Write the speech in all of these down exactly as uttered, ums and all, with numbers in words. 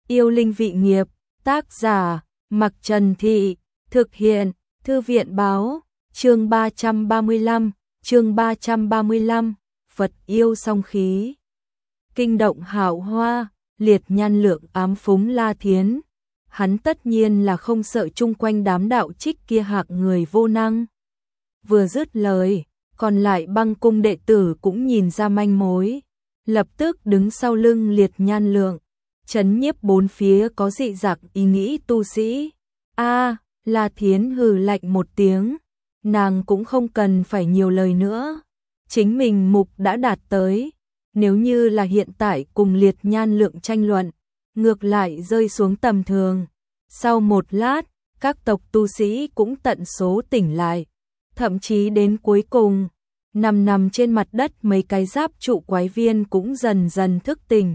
Yêu linh vị nghiệp, tác giả, Mặc Trần Thị, thực hiện, Thư viện báo, chương ba trăm ba mươi lăm, chương ba trăm ba mươi lăm, Phật yêu song khí. Kinh động hạo hoa, liệt nhan lượng ám phúng La Thiến. Hắn tất nhiên là không sợ chung quanh đám đạo trích kia hạng người vô năng. Vừa dứt lời, còn lại băng cung đệ tử cũng nhìn ra manh mối. Lập tức đứng sau lưng liệt nhan lượng, chấn nhiếp bốn phía có dị dạng ý nghĩ tu sĩ. A, La Thiến hừ lạnh một tiếng, nàng cũng không cần phải nhiều lời nữa. Chính mình mục đã đạt tới, nếu như là hiện tại cùng liệt nhan lượng tranh luận, ngược lại rơi xuống tầm thường. Sau một lát, các tộc tu sĩ cũng tận số tỉnh lại, thậm chí đến cuối cùng, nằm nằm trên mặt đất mấy cái giáp trụ quái viên cũng dần dần thức tỉnh.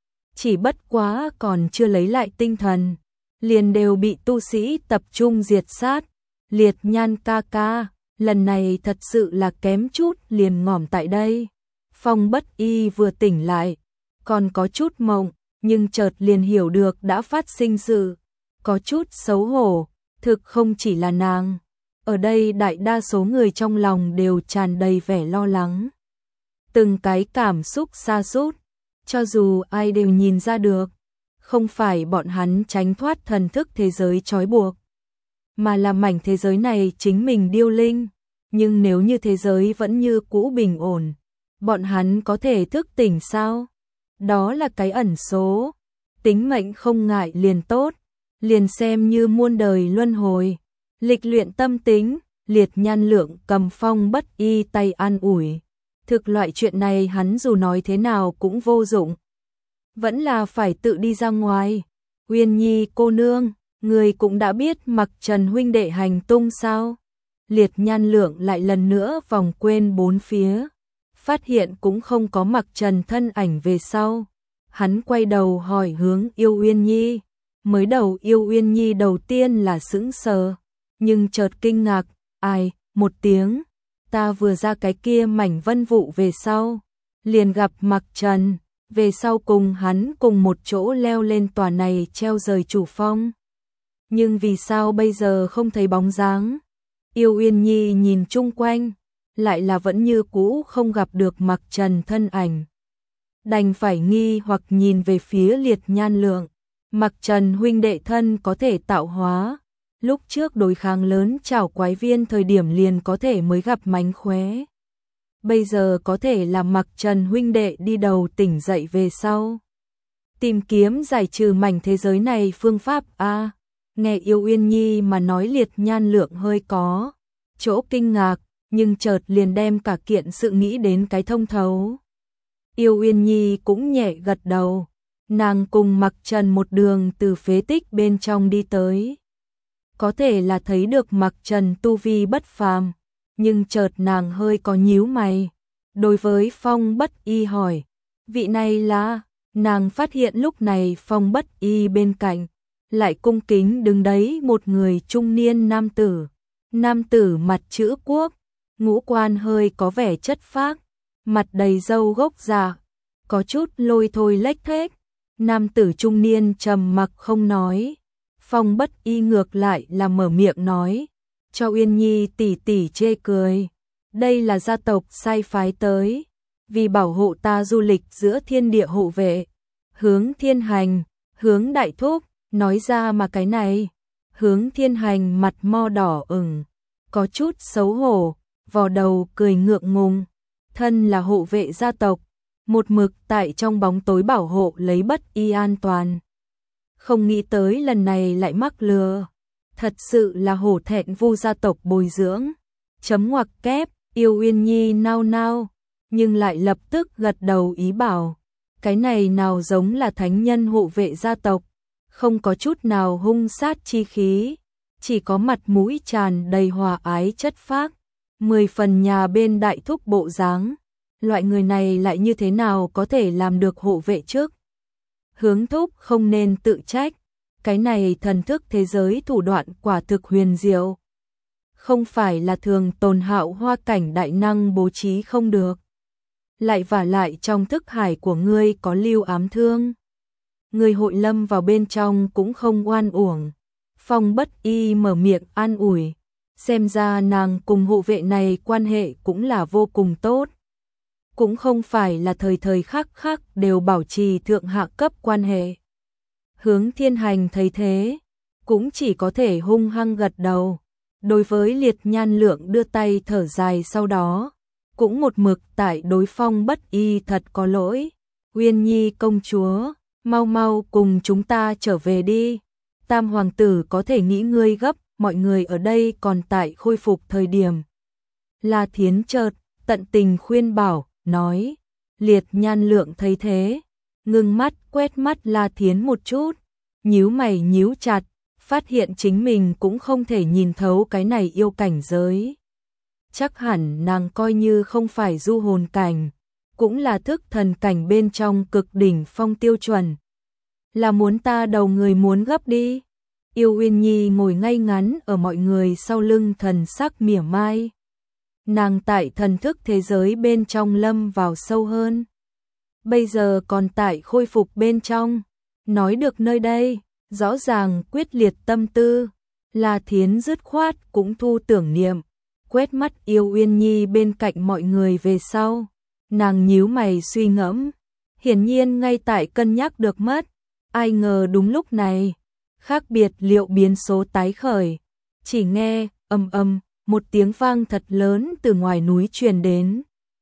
Chỉ bất quá còn chưa lấy lại tinh thần, liền đều bị tu sĩ tập trung diệt sát. Liệt nhan ca ca, lần này thật sự là kém chút liền ngỏm tại đây. Phong Bất Y vừa tỉnh lại, còn có chút mộng, nhưng chợt liền hiểu được đã phát sinh sự, có chút xấu hổ, thực không chỉ là nàng. Ở đây đại đa số người trong lòng đều tràn đầy vẻ lo lắng. Từng cái cảm xúc sa sút, cho dù ai đều nhìn ra được, không phải bọn hắn tránh thoát thần thức thế giới trói buộc, mà là mảnh thế giới này chính mình điêu linh. Nhưng nếu như thế giới vẫn như cũ bình ổn, bọn hắn có thể thức tỉnh sao? Đó là cái ẩn số. Tính mệnh không ngại liền tốt, liền xem như muôn đời luân hồi. Lịch luyện tâm tính, liệt nhan lượng cầm Phong Bất Y tay an ủi. Thực loại chuyện này hắn dù nói thế nào cũng vô dụng, vẫn là phải tự đi ra ngoài. Uyên Nhi cô nương, người cũng đã biết Mặc Trần huynh đệ hành tung sao? Liệt nhan lượng lại lần nữa vòng quên bốn phía, phát hiện cũng không có Mặc Trần thân ảnh về sau. Hắn quay đầu hỏi hướng Yêu Uyên Nhi. Mới đầu Yêu Uyên Nhi đầu tiên là sững sờ, nhưng chợt kinh ngạc, ai, một tiếng. Ta vừa ra cái kia mảnh vân vụ về sau, liền gặp Mặc Trần, về sau cùng hắn cùng một chỗ leo lên tòa này treo rời chủ phong. Nhưng vì sao bây giờ không thấy bóng dáng? Yêu Uyên Nhi nhìn chung quanh, lại là vẫn như cũ không gặp được Mặc Trần thân ảnh. Đành phải nghi hoặc nhìn về phía liệt nhan lượng. Mặc Trần huynh đệ thân có thể tạo hóa, lúc trước đối kháng lớn chảo quái viên thời điểm liền có thể mới gặp mánh khóe. Bây giờ có thể là Mặc Trần huynh đệ đi đầu tỉnh dậy về sau, tìm kiếm giải trừ mảnh thế giới này phương pháp a. Nghe Yêu Uyên Nhi mà nói, liệt nhan lượng hơi có chỗ kinh ngạc, nhưng chợt liền đem cả kiện sự nghĩ đến cái thông thấu. Yêu Uyên Nhi cũng nhẹ gật đầu. Nàng cùng Mặc Trần một đường từ phế tích bên trong đi tới, có thể là thấy được Mặc Trần tu vi bất phàm, nhưng chợt nàng hơi có nhíu mày. Đối với Phong Bất Y hỏi, vị này là? Nàng phát hiện lúc này Phong Bất Y bên cạnh lại cung kính đứng đấy một người trung niên nam tử. Nam tử mặt chữ quốc, ngũ quan hơi có vẻ chất phác, mặt đầy râu gốc già, có chút lôi thôi lếch thếch. Nam tử trung niên trầm mặc không nói. Phong Bất Y ngược lại là mở miệng nói, cho Uyên Nhi tỷ tỷ chê cười. Đây là gia tộc sai phái tới, vì bảo hộ ta du lịch giữa thiên địa hộ vệ. Hướng Thiên Hành, Hướng đại thúc, nói ra mà cái này. Hướng Thiên Hành mặt mo đỏ ửng, có chút xấu hổ, vò đầu cười ngượng ngùng. Thân là hộ vệ gia tộc, một mực tại trong bóng tối bảo hộ lấy Bất Y an toàn. Không nghĩ tới lần này lại mắc lừa, thật sự là hổ thẹn Vu gia tộc bồi dưỡng. Chấm ngoặc kép. Yêu Uyên Nhi nao nao, nhưng lại lập tức gật đầu ý bảo, cái này nào giống là thánh nhân hộ vệ gia tộc, không có chút nào hung sát chi khí, chỉ có mặt mũi tràn đầy hòa ái chất phác, mười phần nhà bên đại thúc bộ dáng. Loại người này lại như thế nào có thể làm được hộ vệ trước? Hướng thúc không nên tự trách, cái này thần thức thế giới thủ đoạn quả thực huyền diệu, không phải là thường tồn hạo hoa cảnh đại năng bố trí không được. Lại vả lại trong thức hải của ngươi có lưu ám thương. người hội lâm vào bên trong cũng không oan uổng. Phong Bất Y mở miệng an ủi, xem ra nàng cùng hộ vệ này quan hệ cũng là vô cùng tốt. Cũng không phải là thời thời khắc khắc đều bảo trì thượng hạ cấp quan hệ. Hướng Thiên Hành thấy thế, cũng chỉ có thể hung hăng gật đầu. Đối với Liệt Nhan Lượng đưa tay thở dài sau đó, cũng một mực tại đối Phong Bất Y thật có lỗi. Uyên Nhi công chúa, mau mau cùng chúng ta trở về đi. Tam hoàng tử có thể nghĩ ngươi gấp, mọi người ở đây còn tại khôi phục thời điểm. La Thiến chợt tận tình khuyên bảo, nói. Liệt Nhan Lượng thấy thế, ngưng mắt quét mắt La Thiến một chút, nhíu mày nhíu chặt, phát hiện chính mình cũng không thể nhìn thấu cái này yêu cảnh giới. Chắc hẳn nàng coi như không phải du hồn cảnh, cũng là thức thần cảnh bên trong cực đỉnh phong tiêu chuẩn. Là muốn ta đầu người muốn gấp đi. Yêu Uyên Nhi ngồi ngay ngắn ở mọi người sau lưng, thần sắc mỉa mai. Nàng tại thần thức thế giới bên trong lâm vào sâu hơn. Bây giờ còn tại khôi phục bên trong. Nói được nơi đây, rõ ràng quyết liệt tâm tư. La Thiến dứt khoát cũng thu tưởng niệm, quét mắt Yêu Uyên Nhi bên cạnh mọi người về sau. Nàng nhíu mày suy ngẫm, hiển nhiên ngay tại cân nhắc được mất. Ai ngờ đúng lúc này, khác biệt liệu biến số tái khởi. Chỉ nghe ầm ầm một tiếng vang thật lớn từ ngoài núi truyền đến.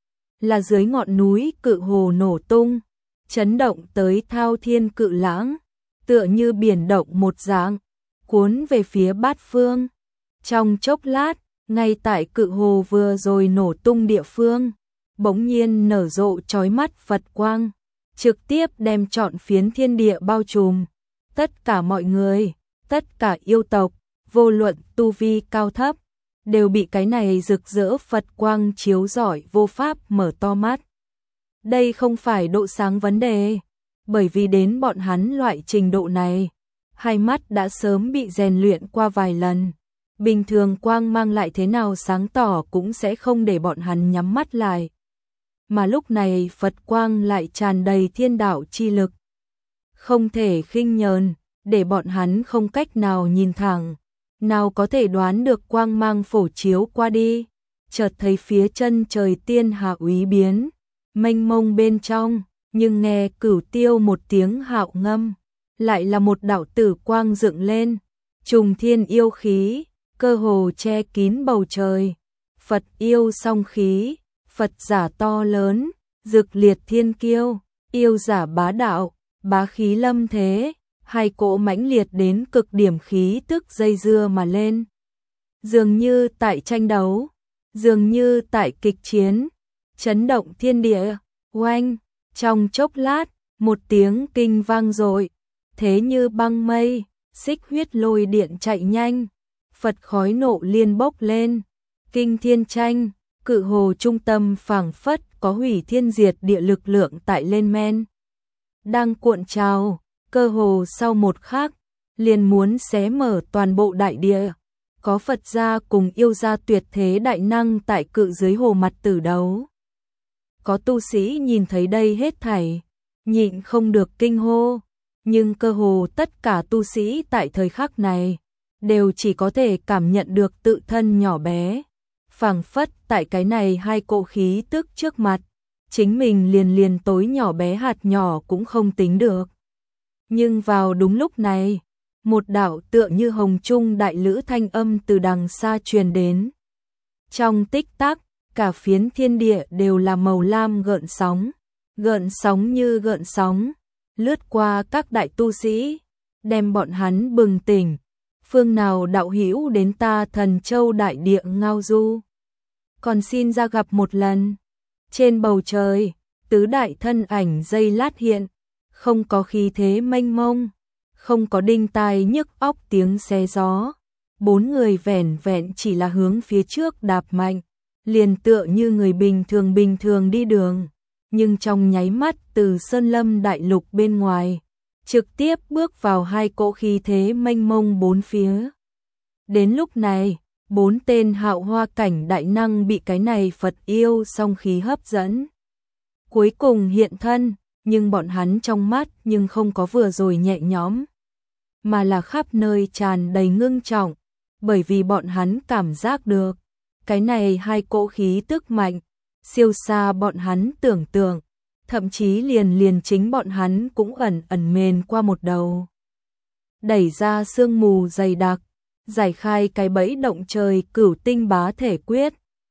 Là dưới ngọn núi Cự Hồ nổ tung, chấn động tới thao thiên cự lãng, tựa như biển động một dạng, cuốn về phía bát phương. Trong chốc lát, ngay tại Cự Hồ vừa rồi nổ tung địa phương, bỗng nhiên nở rộ chói mắt Phật quang, trực tiếp đem trọn phiến thiên địa bao trùm. Tất cả mọi người, tất cả yêu tộc, vô luận tu vi cao thấp, đều bị cái này rực rỡ Phật quang chiếu rọi vô pháp mở to mắt. Đây không phải độ sáng vấn đề, bởi vì đến bọn hắn loại trình độ này, hai mắt đã sớm bị rèn luyện qua vài lần. Bình thường quang mang lại thế nào sáng tỏ cũng sẽ không để bọn hắn nhắm mắt lại. Mà lúc này Phật quang lại tràn đầy thiên đạo chi lực. Không thể khinh nhờn, để bọn hắn không cách nào nhìn thẳng. Nào có thể đoán được quang mang phổ chiếu qua đi. Chợt thấy phía chân trời tiên hạ úy biến, mênh mông bên trong, nhưng nghe cửu tiêu một tiếng hạo ngâm. Lại là một đạo tử quang dựng lên, trùng thiên yêu khí, cơ hồ che kín bầu trời. Phật yêu song khí, Phật giả to lớn, dực liệt thiên kiêu, yêu giả bá đạo, bá khí lâm thế, hai cỗ mãnh liệt đến cực điểm khí tức dây dưa mà lên. Dường như tại tranh đấu, dường như tại kịch chiến, chấn động thiên địa, oanh, trong chốc lát, một tiếng kinh vang dội, thế như băng mây, xích huyết lôi điện chạy nhanh, Phật khói nộ liên bốc lên, kinh thiên tranh. Cự hồ trung tâm phảng phất có hủy thiên diệt địa lực lượng tại lên men. Đang cuộn trào, cơ hồ sau một khắc, liền muốn xé mở toàn bộ đại địa. Có Phật gia cùng yêu gia tuyệt thế đại năng tại cự dưới hồ mặt tử đấu. Có tu sĩ nhìn thấy đây hết thảy, nhịn không được kinh hô. Nhưng cơ hồ tất cả tu sĩ tại thời khắc này, đều chỉ có thể cảm nhận được tự thân nhỏ bé. Phảng phất tại cái này hai cỗ khí tức trước mặt, chính mình liền liền tối nhỏ bé hạt nhỏ cũng không tính được. Nhưng vào đúng lúc này, một đạo tựa như hồng trung đại lữ thanh âm từ đằng xa truyền đến. Trong tích tắc, cả phiến thiên địa đều là màu lam gợn sóng, gợn sóng như gợn sóng, lướt qua các đại tu sĩ, đem bọn hắn bừng tỉnh. Phương nào đạo hữu đến ta Thần Châu đại địa ngao du, còn xin ra gặp một lần. Trên bầu trời, tứ đại thân ảnh giây lát hiện, không có khí thế mênh mông, không có đinh tai nhức óc tiếng xé gió. Bốn người vẻn vẹn chỉ là hướng phía trước đạp mạnh, liền tựa như người bình thường bình thường đi đường, nhưng trong nháy mắt từ sơn lâm đại lục bên ngoài, trực tiếp bước vào hai cỗ khí thế mênh mông bốn phía. Đến lúc này, bốn tên hạo hoa cảnh đại năng bị cái này Phật yêu song khí hấp dẫn. Cuối cùng hiện thân, nhưng bọn hắn trong mắt nhưng không có vừa rồi nhẹ nhõm, mà là khắp nơi tràn đầy ngưng trọng, bởi vì bọn hắn cảm giác được, cái này hai cỗ khí tức mạnh, siêu xa bọn hắn tưởng tượng, thậm chí liền liền chính bọn hắn cũng ẩn ẩn mền qua một đầu. Đẩy ra sương mù dày đặc, giải khai cái bẫy động trời cửu tinh bá thể quyết,